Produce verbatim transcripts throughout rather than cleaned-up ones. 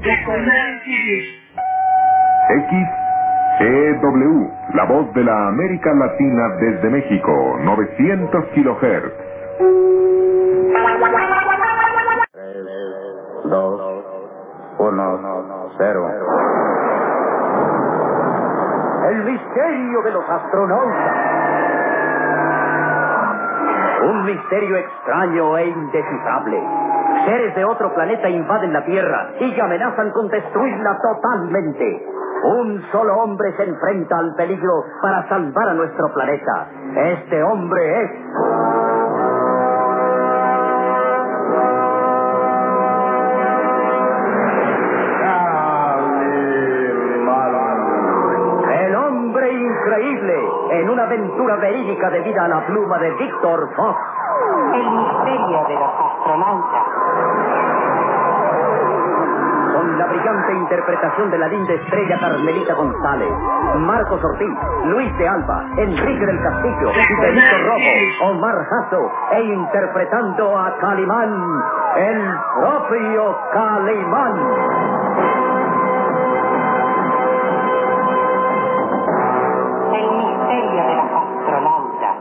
X E W, la voz de la América Latina desde México, novecientos kilohertz. tres, dos, uno, cero. El misterio de los astronautas. Un misterio extraño e indescifrable. Seres de otro planeta invaden la Tierra y amenazan con destruirla totalmente. Un solo hombre se enfrenta al peligro para salvar a nuestro planeta. Este hombre es... el hombre increíble, en una aventura verídica debida a la pluma de Víctor Fox. El misterio de los astronautas. Con la brillante interpretación de la linda estrella Carmelita González, Marcos Ortiz, Luis de Alba, Enrique del Castillo, Benito Rojo, Omar Jasso, e interpretando a Calimán, el propio Calimán. El misterio de los astronautas.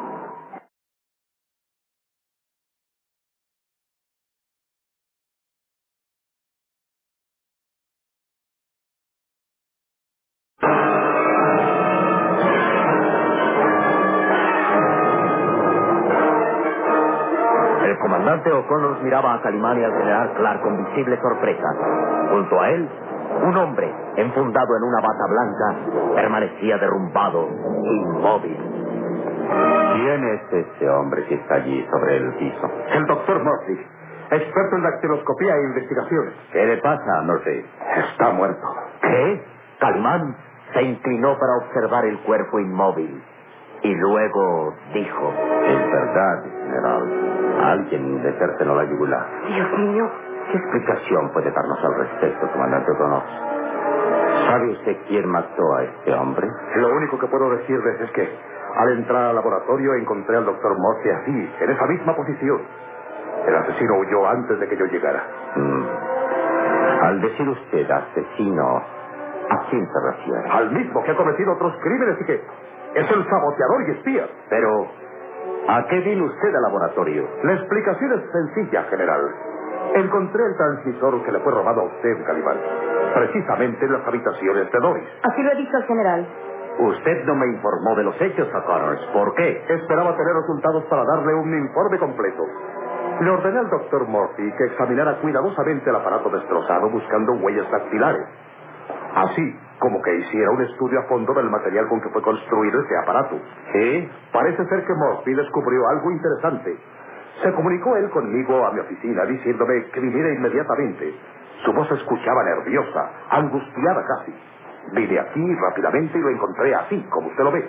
El comandante O'Connor miraba a Calimán y al general Clark con visible sorpresa. Junto a él, un hombre, enfundado en una bata blanca, permanecía derrumbado, inmóvil. ¿Quién es ese hombre que está allí sobre el piso? El doctor Murphy, experto en dactiloscopía e investigaciones. ¿Qué le pasa, Murphy? Está muerto. ¿Qué? Calimán se inclinó para observar el cuerpo inmóvil y luego dijo: Es verdad, general. Alguien le cercenó la yugular. Dios mío. ¿Qué explicación puede darnos al respecto, comandante O'Connor? ¿Sabe usted quién mató a este hombre? Lo único que puedo decirles es que al entrar al laboratorio encontré al doctor Murphy así, en esa misma posición. El asesino huyó antes de que yo llegara. Mm. Al decir usted asesino, ¿a quién se refiere? Al mismo que ha cometido otros crímenes y que es el saboteador y espía. Pero, ¿a qué vino usted al laboratorio? La explicación es sencilla, general. Encontré el transmisor que le fue robado a usted, Calimán, precisamente en las habitaciones de Doris. Así lo he dicho el general. Usted no me informó de los hechos, O'Connor. ¿Por qué? Esperaba tener resultados para darle un informe completo. Le ordené al doctor Murphy que examinara cuidadosamente el aparato destrozado buscando huellas dactilares. Así como que hiciera un estudio a fondo del material con que fue construido ese aparato. ¿Sí? Parece ser que Murphy descubrió algo interesante. Se comunicó él conmigo a mi oficina diciéndome que viniera inmediatamente. Su voz se escuchaba nerviosa, angustiada casi. Vine aquí rápidamente y lo encontré así, como usted lo ve.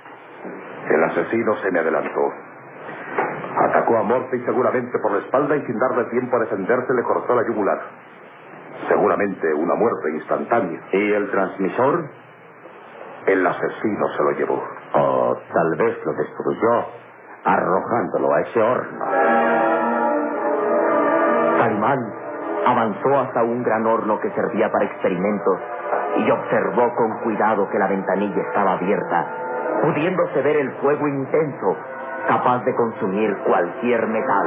El asesino se me adelantó. Atacó a Murphy seguramente por la espalda y sin darle tiempo a defenderse le cortó la yugular. Seguramente una muerte instantánea. ¿Y el transmisor? El asesino se lo llevó. O tal vez lo destruyó arrojándolo a ese horno. Calimán avanzó hasta un gran horno que servía para experimentos y observó con cuidado que la ventanilla estaba abierta, pudiéndose ver el fuego intenso, capaz de consumir cualquier metal.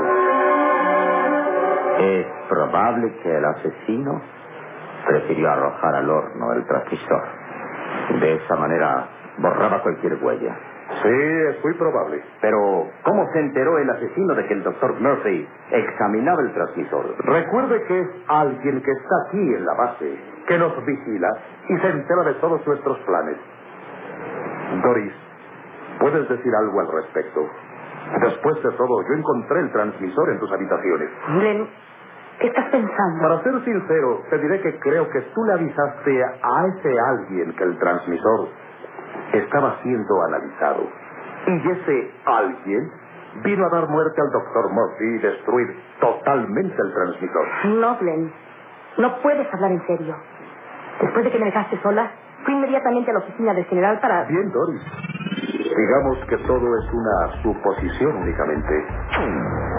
Es probable que el asesino prefirió arrojar al horno el transmisor. De esa manera borraba cualquier huella. Sí, es muy probable. Pero, ¿cómo se enteró el asesino de que el doctor Murphy examinaba el transmisor? Recuerde que es alguien que está aquí en la base, que nos vigila y se entera de todos nuestros planes. Doris, ¿puedes decir algo al respecto? Después de todo, yo encontré el transmisor en tus habitaciones. Glenn, ¿qué estás pensando? Para ser sincero, te diré que creo que tú le avisaste a ese alguien que el transmisor estaba siendo analizado. Y ese alguien vino a dar muerte al doctor Murphy y destruir totalmente el transmisor. No, Glenn. No puedes hablar en serio. Después de que me dejaste sola, fui inmediatamente a la oficina del general para... Bien, Doris. Digamos que todo es una suposición únicamente.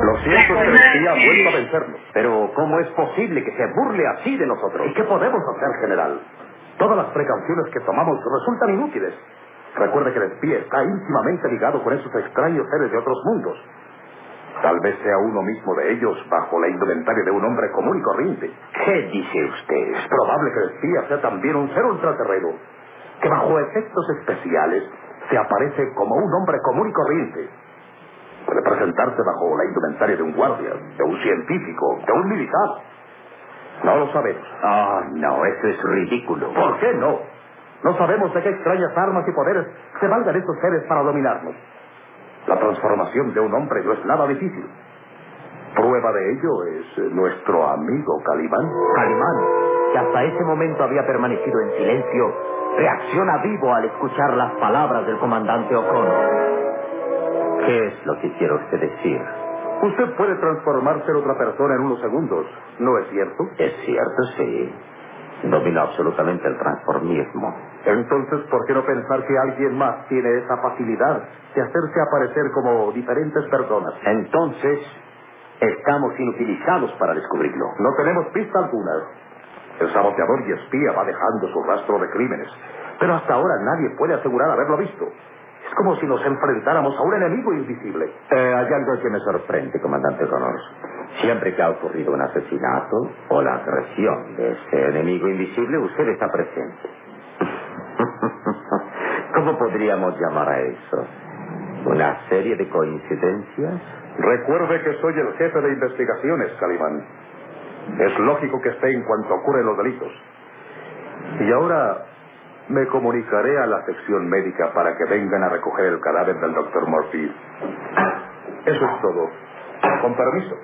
Lo cierto es que el espía ha vuelto a vencernos. Pero, ¿cómo es posible que se burle así de nosotros? ¿Y qué podemos hacer, general? Todas las precauciones que tomamos resultan inútiles. Recuerde que el espía está íntimamente ligado con esos extraños seres de otros mundos. Tal vez sea uno mismo de ellos bajo la indumentaria de un hombre común y corriente. ¿Qué dice usted? Es probable que el espía sea también un ser ultraterreno, que bajo efectos especiales se aparece como un hombre común y corriente. Puede presentarse bajo la indumentaria de un guardia, de un científico, de un militar. No lo sabemos. Ah, no, eso es ridículo. ¿Por qué no? No sabemos de qué extrañas armas y poderes se valgan estos seres para dominarnos. La transformación de un hombre no es nada difícil. Prueba de ello es nuestro amigo Calimán. Calimán, que hasta ese momento había permanecido en silencio, reacciona vivo al escuchar las palabras del comandante O'Connor. ¿Qué es lo que quiere usted decir? Usted puede transformarse en otra persona en unos segundos, ¿no es cierto? Es cierto, sí. Domina absolutamente el transformismo. Entonces, ¿por qué no pensar que alguien más tiene esa facilidad de hacerse aparecer como diferentes personas? Entonces, estamos inutilizados para descubrirlo. No tenemos pista alguna. El saboteador y espía va dejando su rastro de crímenes, pero hasta ahora nadie puede asegurar haberlo visto. Es como si nos enfrentáramos a un enemigo invisible. Eh, hay algo que me sorprende, comandante Connors. Siempre que ha ocurrido un asesinato o la agresión de ese enemigo invisible, usted está presente. ¿Cómo podríamos llamar a eso? ¿Una serie de coincidencias? Recuerde que soy el jefe de investigaciones, Calimán. Es lógico que esté en cuanto ocurren los delitos. Y ahora me comunicaré a la sección médica para que vengan a recoger el cadáver del doctor Murphy. Eso es todo. Con permiso.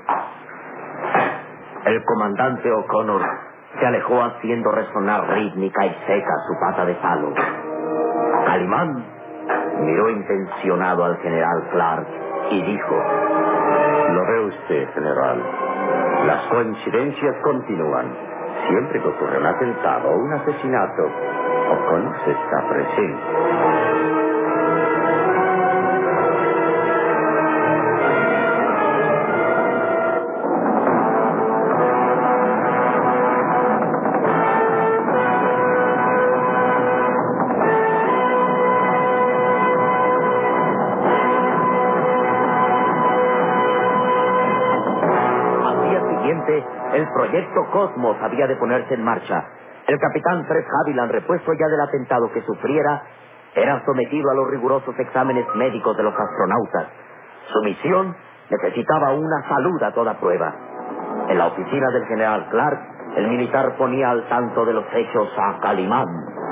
El comandante O'Connor se alejó haciendo resonar rítmica y seca su pata de palo. Calimán miró intencionado al general Clark y dijo: Lo ve usted, general. Las coincidencias continúan. Siempre que ocurre un atentado o un asesinato, O'Connor está presente. El proyecto Cosmos había de ponerse en marcha. El capitán Fred Haviland, repuesto ya del atentado que sufriera, era sometido a los rigurosos exámenes médicos de los astronautas. Su misión necesitaba una salud a toda prueba. En la oficina del general Clark, el militar ponía al tanto de los hechos a Calimán.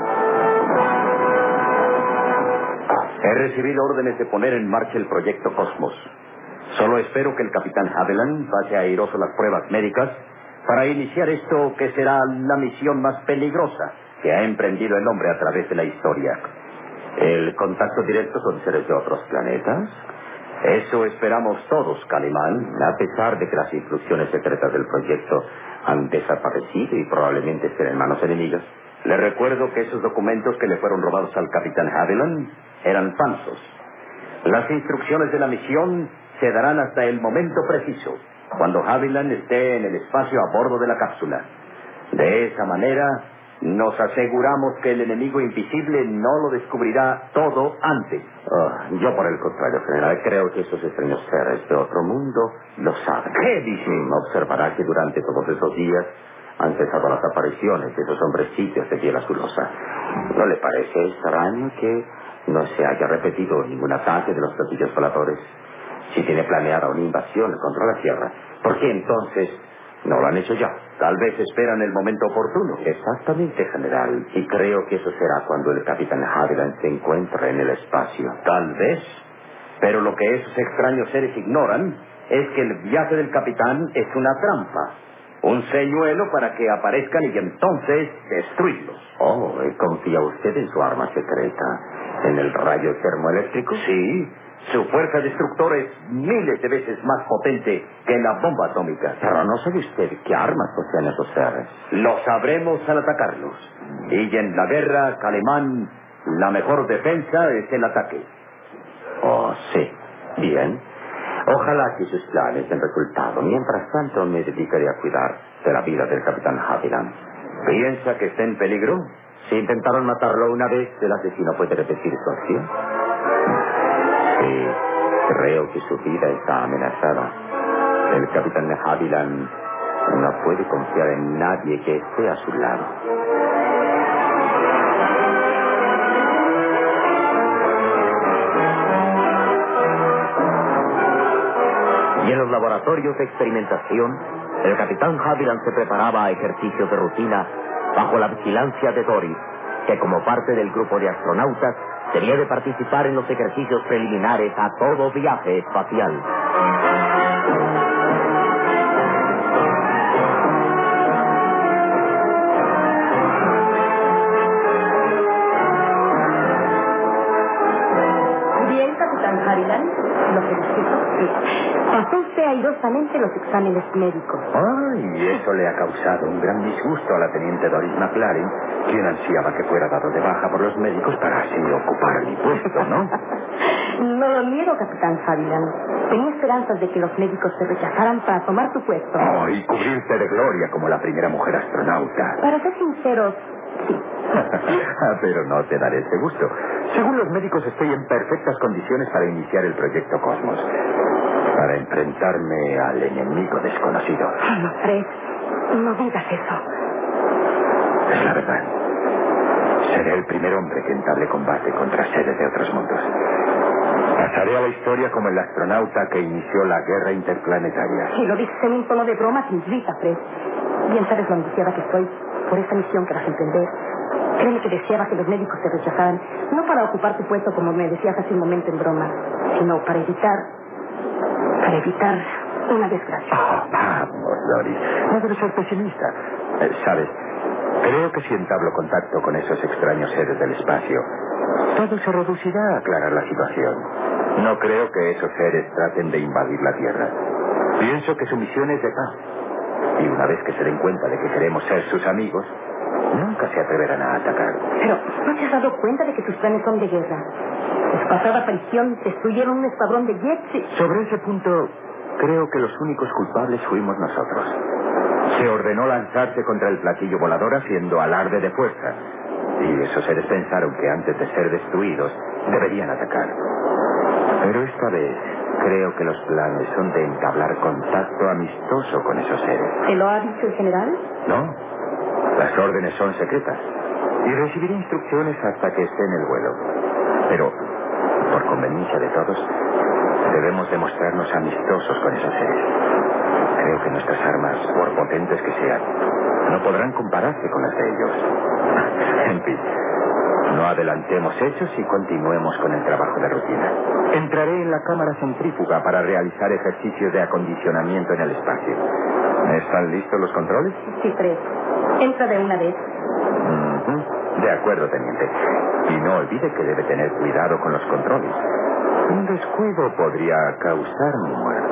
He recibido órdenes de poner en marcha el proyecto Cosmos. Solo espero que el capitán Haviland pase airoso las pruebas médicas para iniciar esto que será la misión más peligrosa que ha emprendido el hombre a través de la historia. ¿El contacto directo con seres de otros planetas? Eso esperamos todos, Calimán, a pesar de que las instrucciones secretas del proyecto han desaparecido y probablemente estén en manos enemigas. Le recuerdo que esos documentos que le fueron robados al capitán Haviland eran falsos. Las instrucciones de la misión se darán hasta el momento preciso, cuando Haviland esté en el espacio a bordo de la cápsula. De esa manera, nos aseguramos que el enemigo invisible no lo descubrirá todo antes. Oh, yo, por el contrario, general, creo que esos extraños seres de otro mundo lo saben. ¿Qué dicen? Observará que durante todos esos días han cesado las apariciones de esos hombrecitos de piel azulosa. ¿No le parece extraño que no se haya repetido ningún ataque de los platillos voladores? Si tiene planeada una invasión contra la Tierra, ¿por qué entonces no lo han hecho ya? Tal vez esperan el momento oportuno. Exactamente, general. Y creo que eso será cuando el capitán Haviland se encuentre en el espacio. Tal vez. Pero lo que esos extraños seres ignoran es que el viaje del capitán es una trampa. Un señuelo para que aparezcan y entonces destruirlos. Oh, ¿confía usted en su arma secreta? ¿En el rayo termoeléctrico? Sí. Su fuerza destructora es miles de veces más potente que la bomba atómica. Pero no sabe usted qué armas poseen esos seres. Lo sabremos al atacarlos. Y en la guerra, Calimán, la mejor defensa es el ataque. Oh, sí. Bien. Ojalá que sus planes den resultado. Mientras tanto, me dedicaré a cuidar de la vida del capitán Haviland. ¿Piensa que está en peligro? Si intentaron matarlo una vez, el asesino puede repetir su acción. Sí, creo que su vida está amenazada. El capitán Haviland no puede confiar en nadie que esté a su lado. Y en los laboratorios de experimentación, el capitán Haviland se preparaba a ejercicios de rutina bajo la vigilancia de Doris, que como parte del grupo de astronautas debía de participar en los ejercicios preliminares a todo viaje espacial. Bien, capitán Haviland, lo felicito. Sí. Pasó usted airosamente los exámenes médicos. Ay, eso le ha causado un gran disgusto a la teniente Doris McLaren, quien ansiaba que fuera dado de baja por los médicos para así ocupar mi puesto, ¿no? No lo niego, capitán Haviland. Tenía esperanzas de que los médicos se rechazaran para tomar su puesto. Oh, y cubrirse de gloria como la primera mujer astronauta. Para ser sinceros, sí. Pero no te daré ese gusto. Según los médicos, estoy en perfectas condiciones para iniciar el proyecto Cosmos. Para enfrentarme al enemigo desconocido. No, Fred, no digas eso. Es la verdad. Seré el primer hombre que entable combate contra seres de otros mundos. Pasaré a la historia como el astronauta que inició la guerra interplanetaria. Si lo dices en un tono de broma, te irrita, Fred. Bien sabes lo angustiada que estoy por esta misión que vas a emprender. Créeme que deseaba que los médicos te rechazaran, no para ocupar tu puesto como me decías hace un momento en broma, sino para evitar, para evitar una desgracia. Oh, vamos, Doris. No debes ser pesimista. Eh, ¿Sabes? Creo que si entablo contacto con esos extraños seres del espacio, todo se reducirá a aclarar la situación. No creo que esos seres traten de invadir la Tierra. Pienso que su misión es de paz. Y una vez que se den cuenta de que queremos ser sus amigos, nunca se atreverán a atacar. Pero, ¿no te has dado cuenta de que tus planes son de guerra? En su pasada aparición destruyeron un escuadrón de jets y... Sobre ese punto, creo que los únicos culpables fuimos nosotros. Se ordenó lanzarse contra el platillo volador haciendo alarde de fuerza. Y esos seres pensaron que antes de ser destruidos, deberían atacar. Pero esta vez, creo que los planes son de entablar contacto amistoso con esos seres. ¿Te lo ha dicho el general? No, las órdenes son secretas. Y recibiré instrucciones hasta que esté en el vuelo. Pero, por conveniencia de todos, debemos demostrarnos amistosos con esos seres. Creo que nuestras armas, por potentes que sean, no podrán compararse con las de ellos. En fin, no adelantemos hechos y continuemos con el trabajo de rutina. Entraré en la cámara centrífuga para realizar ejercicios de acondicionamiento en el espacio. ¿Están listos los controles? Sí, Fred. Entra de una vez. Uh-huh. De acuerdo, teniente. Y no olvide que debe tener cuidado con los controles. Un descuido podría causar mi muerte.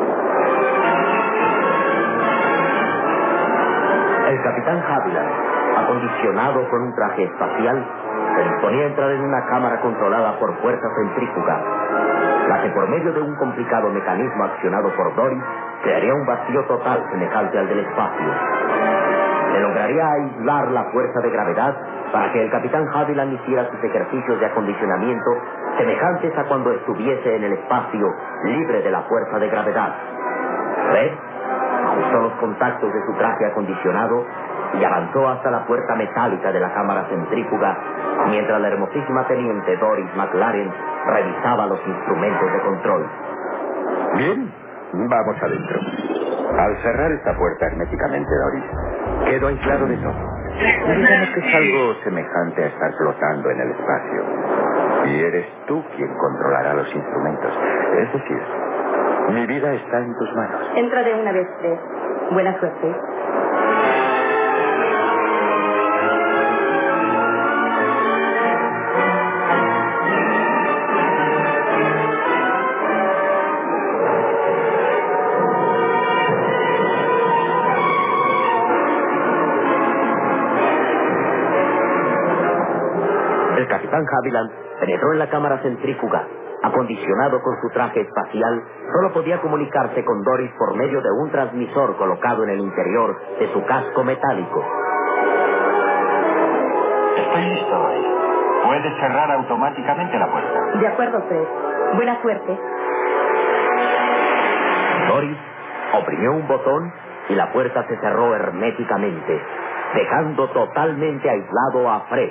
El capitán Haviland, acondicionado con un traje espacial, se disponía a entrar en una cámara controlada por fuerza centrífuga, la que por medio de un complicado mecanismo accionado por Doris crearía un vacío total semejante al del espacio. Se lograría aislar la fuerza de gravedad para que el capitán Haviland hiciera sus ejercicios de acondicionamiento semejantes a cuando estuviese en el espacio libre de la fuerza de gravedad. Red ajustó los contactos de su traje acondicionado y avanzó hasta la puerta metálica de la cámara centrífuga, mientras la hermosísima teniente Doris McLaren revisaba los instrumentos de control. Bien, vamos adentro. Al cerrar esta puerta herméticamente, Doris, quedo aislado de todo. Digamos que es algo semejante a estar flotando en el espacio. Y eres tú quien controlará los instrumentos. Es decir, mi vida está en tus manos. Entra de una vez, Fred. Buena suerte. El El capitán Haviland penetró en la cámara centrífuga. Acondicionado con su traje espacial, solo podía comunicarse con Doris por medio de un transmisor colocado en el interior de su casco metálico. Estoy listo, Doris. Puedes cerrar automáticamente la puerta. De acuerdo, Fred. Buena suerte. Doris oprimió un botón y la puerta se cerró herméticamente, dejando totalmente aislado a Fred.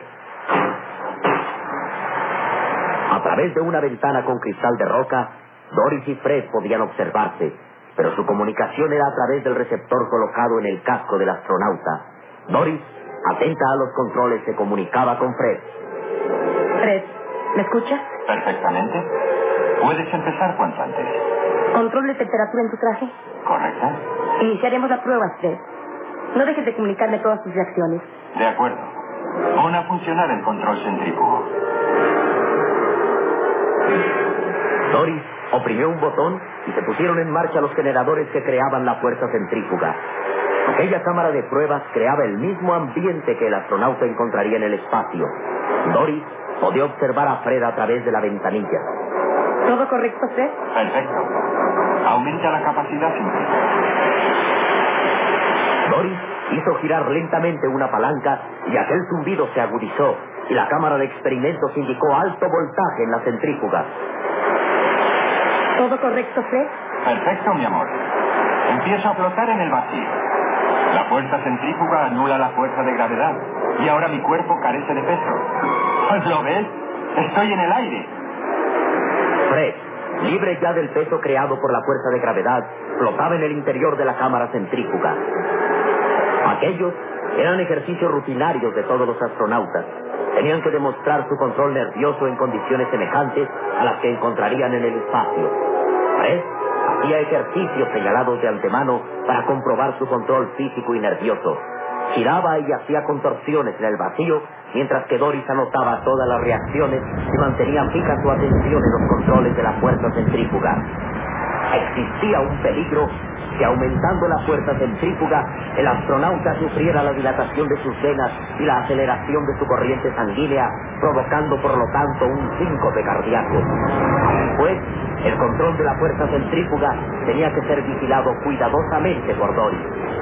A través de una ventana con cristal de roca, Doris y Fred podían observarse, pero su comunicación era a través del receptor colocado en el casco del astronauta. Doris, atenta a los controles, se comunicaba con Fred. Fred, ¿me escuchas? Perfectamente. Puedes empezar cuanto antes. ¿Control de temperatura en tu traje? ¿Correcto? Iniciaremos la prueba, Fred. No dejes de comunicarme todas tus reacciones. De acuerdo. Pon a funcionar el control centrífugo. Doris oprimió un botón y se pusieron en marcha los generadores que creaban la fuerza centrífuga. Aquella cámara de pruebas creaba el mismo ambiente que el astronauta encontraría en el espacio. Doris podía observar a Fred a través de la ventanilla. ¿Todo correcto, Fred? Perfecto. Aumenta la capacidad centrífuga. Doris hizo girar lentamente una palanca y aquel zumbido se agudizó y la cámara de experimentos indicó alto voltaje en la centrífuga. ¿Todo correcto, Fred? Perfecto, mi amor. Empiezo a flotar en el vacío. La fuerza centrífuga anula la fuerza de gravedad y ahora mi cuerpo carece de peso. ¿Lo ves? Estoy en el aire. Fred, libre ya del peso creado por la fuerza de gravedad, flotaba en el interior de la cámara centrífuga. Aquellos eran ejercicios rutinarios de todos los astronautas. Tenían que demostrar su control nervioso en condiciones semejantes a las que encontrarían en el espacio. Fred hacía ejercicios señalados de antemano para comprobar su control físico y nervioso. Giraba y hacía contorsiones en el vacío, mientras que Doris anotaba todas las reacciones y mantenía fija su atención en los controles de la fuerza centrífuga. Existía un peligro que, aumentando la fuerza centrífuga, el astronauta sufriera la dilatación de sus venas y la aceleración de su corriente sanguínea, provocando por lo tanto un síncope cardíaco. Pues, el control de la fuerza centrífuga tenía que ser vigilado cuidadosamente por Doris.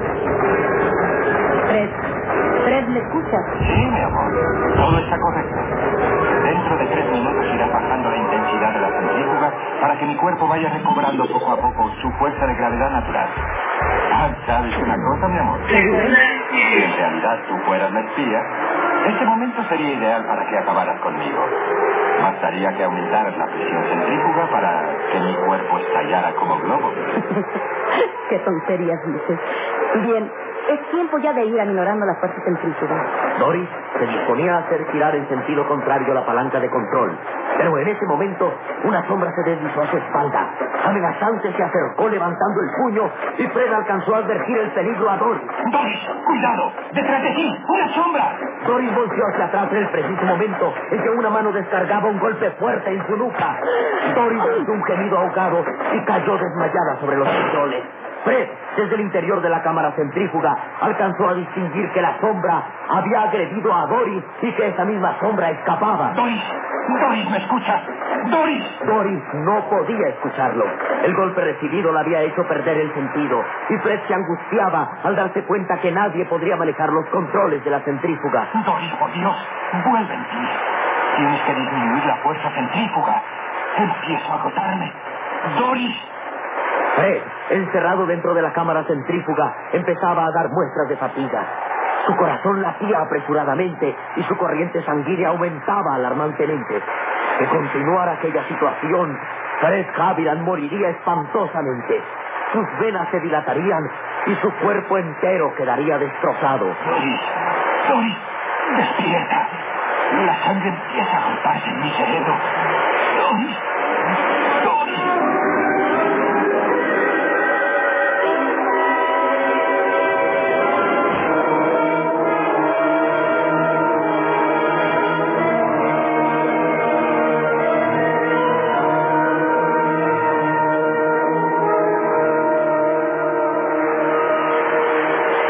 Fred, Fred, ¿me escuchas? Sí, mi amor. Todo está correcto. Dentro de tres minutos irá bajando la intensidad de la centrífuga para que mi cuerpo vaya recobrando poco a poco su fuerza de gravedad natural. Ah, ¿sabes una cosa, mi amor? Si en realidad tú fueras la espía, este momento sería ideal para que acabaras conmigo. Bastaría que aumentaras la presión centrífuga para que mi cuerpo estallara como globo. Qué tonterías dices. Bien, es tiempo ya de ir aminorando la fuerza centrífuga. Doris se disponía a hacer girar en sentido contrario la palanca de control. Pero en ese momento, una sombra se deslizó a su espalda. Amenazante se acercó levantando el puño y Fred alcanzó a advertir el peligro a Doris. ¡Doris, cuidado! ¡Detrás de ti! ¡Una sombra! Doris volteó hacia atrás en el preciso momento en que una mano descargaba un golpe fuerte en su nuca. Doris hizo un gemido ahogado y cayó desmayada sobre los controles. Fred, desde el interior de la cámara centrífuga, alcanzó a distinguir que la sombra había agredido a Doris y que esa misma sombra escapaba. ¡Doris! ¡Doris, me escuchas! ¡Doris! Doris no podía escucharlo. El golpe recibido la había hecho perder el sentido y Fred se angustiaba al darse cuenta que nadie podría manejar los controles de la centrífuga. Doris, por Dios, vuelve en ti. Tienes que disminuir la fuerza centrífuga. Empiezo a agotarme. ¡Doris! Fred, encerrado dentro de la cámara centrífuga, empezaba a dar muestras de fatiga. Su corazón latía apresuradamente y su corriente sanguínea aumentaba alarmantemente. De continuar aquella situación, Fred Haviland moriría espantosamente. Sus venas se dilatarían y su cuerpo entero quedaría destrozado. Doris, Doris, despierta. La sangre empieza a agolparse en mi cerebro. Doris, Doris.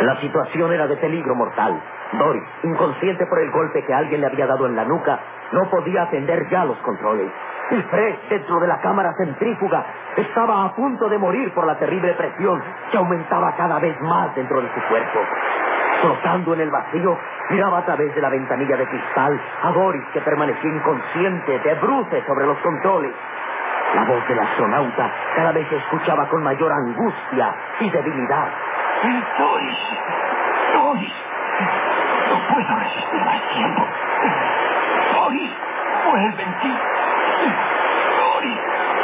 La situación era de peligro mortal. Doris, inconsciente por el golpe que alguien le había dado en la nuca, no podía atender ya los controles. Y Fred, dentro de la cámara centrífuga, estaba a punto de morir por la terrible presión que aumentaba cada vez más dentro de su cuerpo. Flotando en el vacío, miraba a través de la ventanilla de cristal a Doris, que permanecía inconsciente, de bruces sobre los controles. La voz del astronauta cada vez se escuchaba con mayor angustia y debilidad. Doris, Doris, no puedo resistir más tiempo. Doris, vuelve en ti. Doris.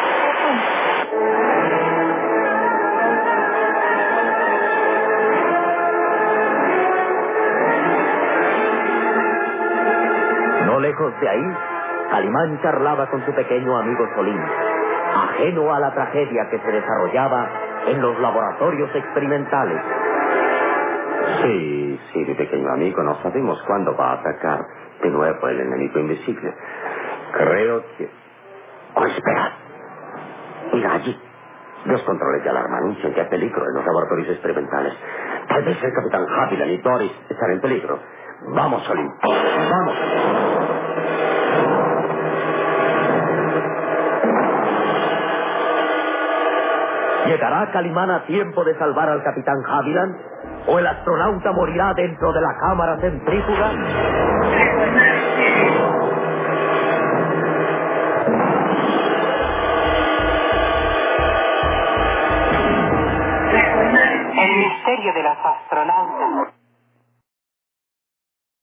No lejos de ahí, Calimán charlaba con su pequeño amigo Solín, ajeno a la tragedia que se desarrollaba en los laboratorios experimentales. Sí, sí, mi pequeño amigo, no sabemos cuándo va a atacar de nuevo el enemigo invisible. Creo que... ¡Oh, espera! Mira allí. Los controles de alarma anuncian que hay peligro en los laboratorios experimentales. Tal vez el capitán Haviland y Doris están en peligro. Vamos, Solín. Vamos. ¿Llegará Calimán a tiempo de salvar al capitán Haviland? ¿O el astronauta morirá dentro de la cámara centrífuga? El misterio de los astronautas.